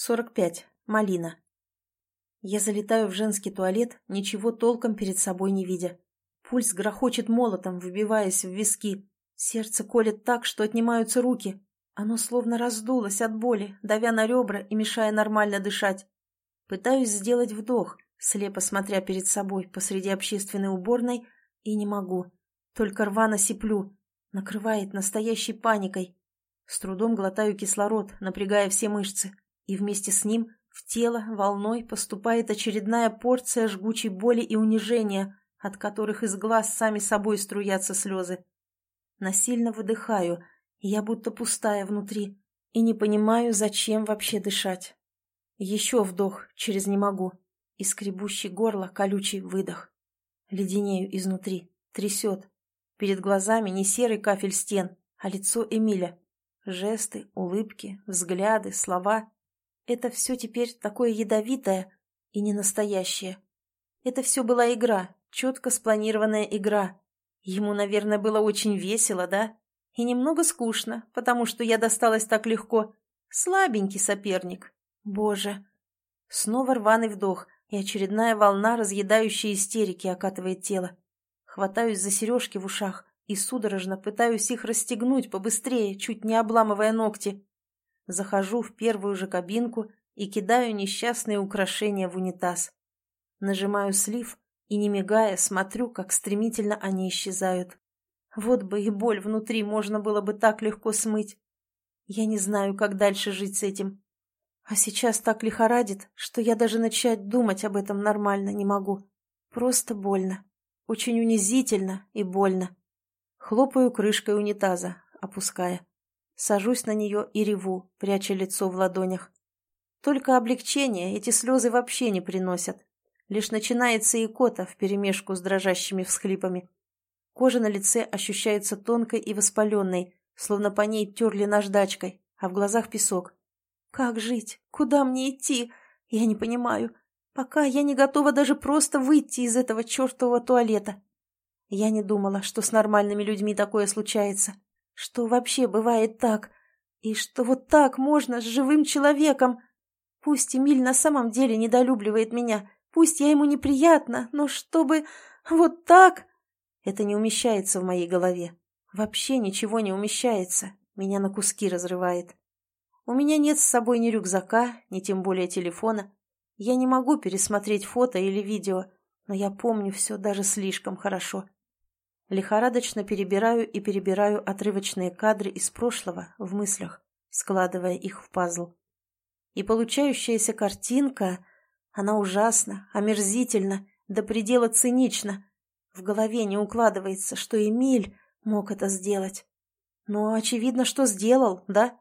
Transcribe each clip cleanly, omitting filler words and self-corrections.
45. Малина. Я залетаю в женский туалет, ничего толком перед собой не видя. Пульс грохочет молотом, вбиваясь в виски. Сердце колет так, что отнимаются руки. Оно словно раздулось от боли, давя на ребра и мешая нормально дышать. Пытаюсь сделать вдох, слепо смотря перед собой посреди общественной уборной, и не могу. Только рвано сиплю. Накрывает настоящей паникой. С трудом глотаю кислород, напрягая все мышцы. И вместе с ним в тело волной поступает очередная порция жгучей боли и унижения, от которых из глаз сами собой струятся слезы. Насильно выдыхаю, я будто пустая внутри, и не понимаю, зачем вообще дышать. Еще вдох через «не могу», и скребущий горло колючий выдох. Леденею изнутри, трясет. Перед глазами не серый кафель стен, а лицо Эмиля. Жесты, улыбки, взгляды, слова. Это все теперь такое ядовитое и ненастоящее. Это все была игра, четко спланированная игра. Ему, наверное, было очень весело, да? И немного скучно, потому что я досталась так легко. Слабенький соперник. Боже. Снова рваный вдох, и очередная волна разъедающей истерики окатывает тело. Хватаюсь за сережки в ушах и судорожно пытаюсь их расстегнуть побыстрее, чуть не обламывая ногти. Захожу в первую же кабинку и кидаю несчастные украшения в унитаз. Нажимаю слив и, не мигая, смотрю, как стремительно они исчезают. Вот бы и боль внутри можно было бы так легко смыть. Я не знаю, как дальше жить с этим. А сейчас так лихорадит, что я даже начать думать об этом нормально не могу. Просто больно. Очень унизительно и больно. Хлопаю крышкой унитаза, опуская. Сажусь на нее и реву, пряча лицо в ладонях. Только облегчения эти слезы вообще не приносят. Лишь начинается икота вперемешку с дрожащими всхлипами. Кожа на лице ощущается тонкой и воспаленной, словно по ней терли наждачкой, а в глазах песок. Как жить? Куда мне идти? Я не понимаю. Пока я не готова даже просто выйти из этого чертового туалета. Я не думала, что с нормальными людьми такое случается. Что вообще бывает так? И что вот так можно с живым человеком? Пусть Эмиль на самом деле недолюбливает меня, пусть я ему неприятна, но чтобы вот так... Это не умещается в моей голове. Вообще ничего не умещается. Меня на куски разрывает. У меня нет с собой ни рюкзака, ни тем более телефона. Я не могу пересмотреть фото или видео, но я помню все даже слишком хорошо. Лихорадочно перебираю и перебираю отрывочные кадры из прошлого в мыслях, складывая их в пазл. И получающаяся картинка, она ужасна, омерзительна, до предела цинична. В голове не укладывается, что Эмиль мог это сделать. Но очевидно, что сделал, да?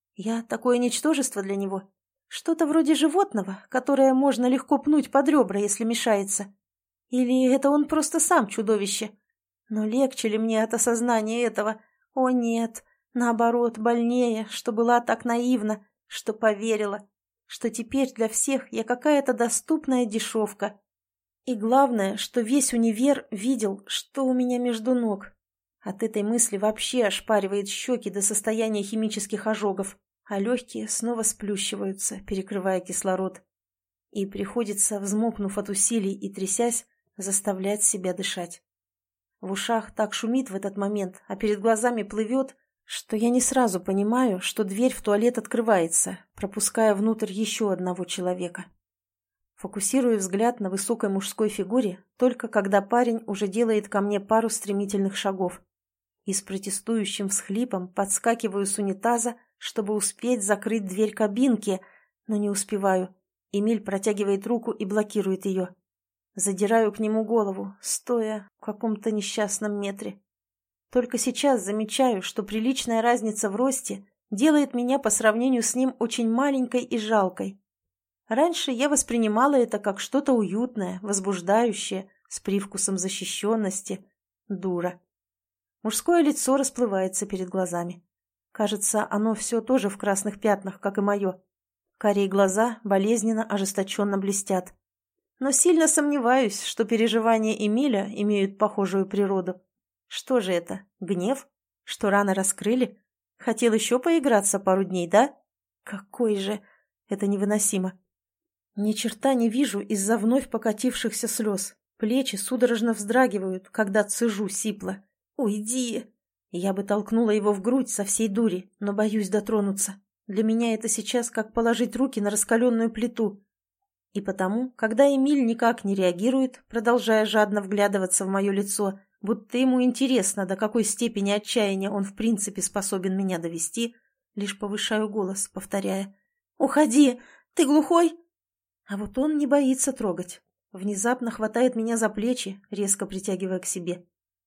Я такое ничтожество для него. Что-то вроде животного, которое можно легко пнуть под ребра, если мешается. Или это он просто сам чудовище? Но легче ли мне от осознания этого? О нет, наоборот, больнее, что была так наивна, что поверила, что теперь для всех я какая-то доступная дешевка. И главное, что весь универ видел, что у меня между ног. От этой мысли вообще ошпаривает щеки до состояния химических ожогов, а легкие снова сплющиваются, перекрывая кислород. И приходится, взмокнув от усилий и трясясь, заставлять себя дышать. В ушах так шумит в этот момент, а перед глазами плывет, что я не сразу понимаю, что дверь в туалет открывается, пропуская внутрь еще одного человека. Фокусирую взгляд на высокой мужской фигуре, только когда парень уже делает ко мне пару стремительных шагов. И с протестующим всхлипом подскакиваю с унитаза, чтобы успеть закрыть дверь кабинки, но не успеваю. Эмиль протягивает руку и блокирует ее. Задираю к нему голову, стоя в каком-то несчастном метре. Только сейчас замечаю, что приличная разница в росте делает меня по сравнению с ним очень маленькой и жалкой. Раньше я воспринимала это как что-то уютное, возбуждающее, с привкусом защищенности. Дура. Мужское лицо расплывается перед глазами. Кажется, оно все тоже в красных пятнах, как и мое. Карие глаза болезненно ожесточенно блестят. Но сильно сомневаюсь, что переживания Эмиля имеют похожую природу. Что же это, гнев? Что рано раскрыли? Хотел еще поиграться пару дней, да? Какой же... Это невыносимо. Ни черта не вижу из-за вновь покатившихся слез. Плечи судорожно вздрагивают, когда цежу сипло. «Уйди!» Я бы толкнула его в грудь со всей дури, но боюсь дотронуться. Для меня это сейчас как положить руки на раскаленную плиту. И потому, когда Эмиль никак не реагирует, продолжая жадно вглядываться в мое лицо, будто ему интересно, до какой степени отчаяния он в принципе способен меня довести, лишь повышаю голос, повторяя: «Уходи! Ты глухой?» А вот он не боится трогать. Внезапно хватает меня за плечи, резко притягивая к себе.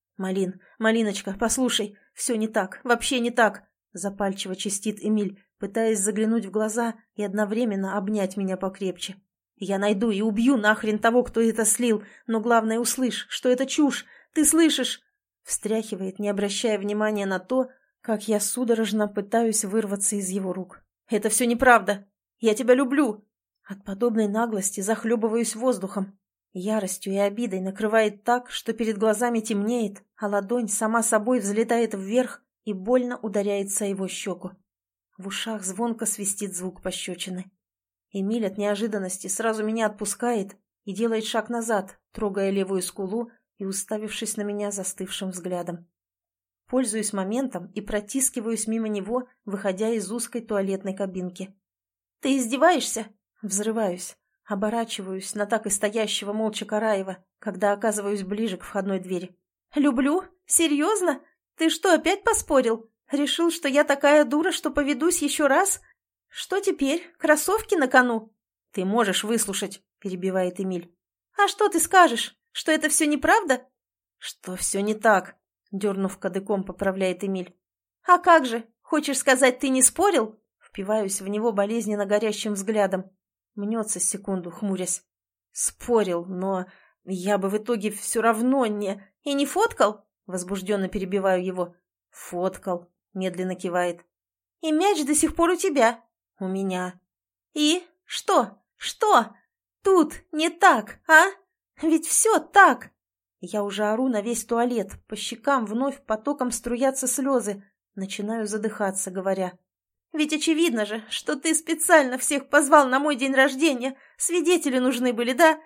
Малиночка, послушай, все не так, вообще не так!» Запальчиво чистит Эмиль, пытаясь заглянуть в глаза и одновременно обнять меня покрепче. «Я найду и убью нахрен того, кто это слил, но главное услышь, что это чушь, ты слышишь?» Встряхивает, не обращая внимания на то, как я судорожно пытаюсь вырваться из его рук. «Это все неправда! Я тебя люблю!» От подобной наглости захлебываюсь воздухом. Яростью и обидой накрывает так, что перед глазами темнеет, а ладонь сама собой взлетает вверх и больно ударяется о его щеку. В ушах звонко свистит звук пощечины. Эмиль от неожиданности сразу меня отпускает и делает шаг назад, трогая левую скулу и уставившись на меня застывшим взглядом. Пользуюсь моментом и протискиваюсь мимо него, выходя из узкой туалетной кабинки. «Ты издеваешься?» Взрываюсь, оборачиваюсь на так и стоящего молча Караева, когда оказываюсь ближе к входной двери. «Люблю? Серьезно? Ты что, опять поспорил? Решил, что я такая дура, что поведусь еще раз? Что теперь? Кроссовки на кону?» «Ты можешь выслушать», — перебивает Эмиль. «А что ты скажешь? Что это все неправда?» «Что все не так?» — дернув кадыком, поправляет Эмиль. «А как же? Хочешь сказать, ты не спорил?» Впиваюсь в него болезненно горящим взглядом. Мнется секунду, хмурясь. «Спорил, но я бы в итоге все равно не...» «И не фоткал?» Возбужденно перебиваю его. «Фоткал», медленно кивает. «И мяч до сих пор у тебя?» «У меня». «И? Что? Что? Тут не так, а? Ведь все так!» Я уже ору на весь туалет, по щекам вновь потоком струятся слезы. Начинаю задыхаться, говоря: «Ведь очевидно же, что ты специально всех позвал на мой день рождения. Свидетели нужны были, да?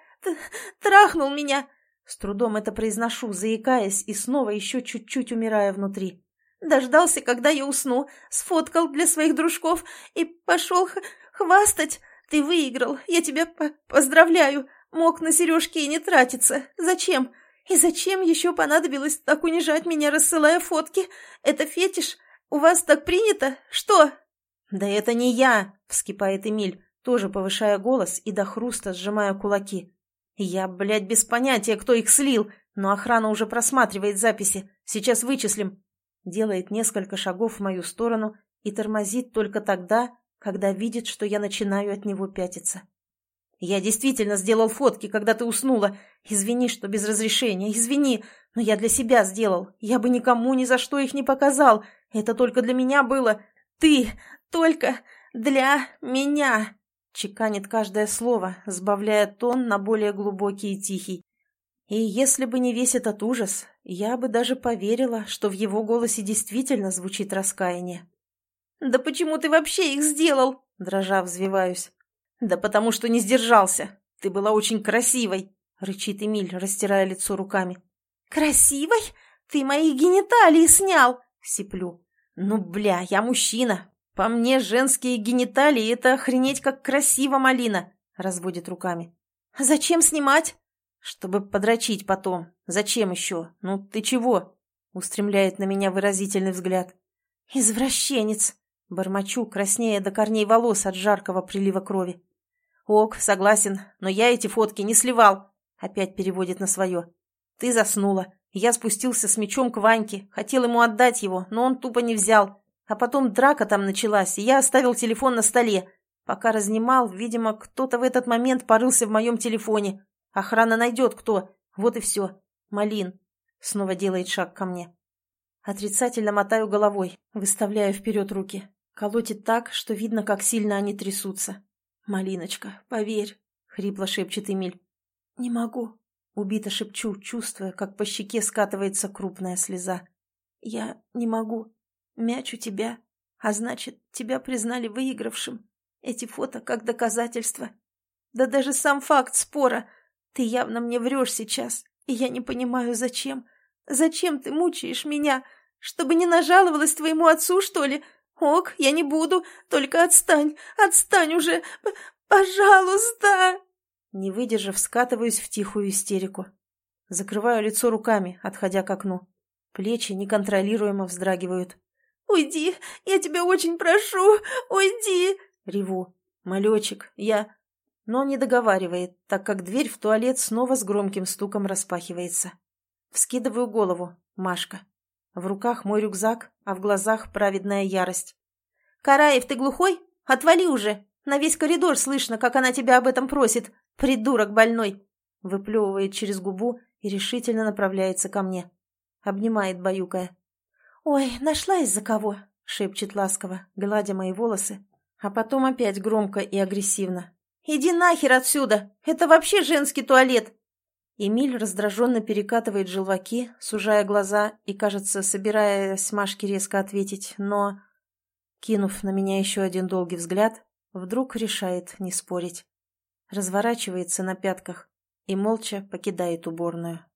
Трахнул меня!» С трудом это произношу, заикаясь и снова еще чуть-чуть умирая внутри. «Дождался, когда я усну, сфоткал для своих дружков и пошел хвастать. Ты выиграл, я тебя поздравляю. Мог на сережки и не тратиться. Зачем? И зачем еще понадобилось так унижать меня, рассылая фотки? Это фетиш? У вас так принято? Что?» «Да это не я!» — вскипает Эмиль, тоже повышая голос и до хруста сжимая кулаки. «Я, блядь, без понятия, кто их слил, но охрана уже просматривает записи. Сейчас вычислим». Делает несколько шагов в мою сторону и тормозит только тогда, когда видит, что я начинаю от него пятиться. «Я действительно сделал фотки, когда ты уснула. Извини, что без разрешения, извини, но я для себя сделал. Я бы никому ни за что их не показал. Это только для меня было. Ты только для меня!» Чеканит каждое слово, сбавляя тон на более глубокий и тихий. И если бы не весь этот ужас, я бы даже поверила, что в его голосе действительно звучит раскаяние. «Да почему ты вообще их сделал?» Дрожа взвиваюсь. «Да потому что не сдержался. Ты была очень красивой», — рычит Эмиль, растирая лицо руками. «Красивой? Ты мои гениталии снял!» — сиплю. «Ну, бля, я мужчина. По мне, женские гениталии — это охренеть как красиво, малина!» — разводит руками. «Зачем снимать?» «Чтобы подрочить потом. Зачем еще? Ну, ты чего?» — устремляет на меня выразительный взгляд. «Извращенец!» — бормочу, краснея до корней волос от жаркого прилива крови. «Ок, согласен, но я эти фотки не сливал», — опять переводит на свое. «Ты заснула. Я спустился с мечом к Ваньке, хотел ему отдать его, но он тупо не взял. А потом драка там началась, и я оставил телефон на столе. Пока разнимал, видимо, кто-то в этот момент порылся в моем телефоне. Охрана найдет кто. Вот и все. Малин». Снова делает шаг ко мне. Отрицательно мотаю головой, выставляя вперед руки. Колотит так, что видно, как сильно они трясутся. «Малиночка, поверь», — хрипло шепчет Эмиль. «Не могу», — убито шепчу, чувствуя, как по щеке скатывается крупная слеза. «Я не могу. Мяч у тебя, а значит, тебя признали выигравшим. Эти фото как доказательство. Да даже сам факт спора. Ты явно мне врешь сейчас, и я не понимаю, зачем. Зачем ты мучаешь меня? Чтобы не нажаловалась твоему отцу, что ли? Ок, я не буду, только отстань, отстань уже, пожалуйста!» Не выдержав, скатываюсь в тихую истерику. Закрываю лицо руками, отходя к окну. Плечи неконтролируемо вздрагивают. «Уйди, я тебя очень прошу, уйди!» Реву. «Малечик, я...» Но не договаривает, так как дверь в туалет снова с громким стуком распахивается. Вскидываю голову. Машка. В руках мой рюкзак, а в глазах праведная ярость. «Караев, ты глухой? Отвали уже! На весь коридор слышно, как она тебя об этом просит. Придурок больной!» Выплевывает через губу и решительно направляется ко мне. Обнимает, баюкая. «Ой, нашла из-за кого?» — шепчет ласково, гладя мои волосы, а потом опять громко и агрессивно. «Иди нахер отсюда! Это вообще женский туалет!» Эмиль раздраженно перекатывает желваки, сужая глаза и, кажется, собираясь Машке резко ответить, но, кинув на меня еще один долгий взгляд, вдруг решает не спорить. Разворачивается на пятках и молча покидает уборную.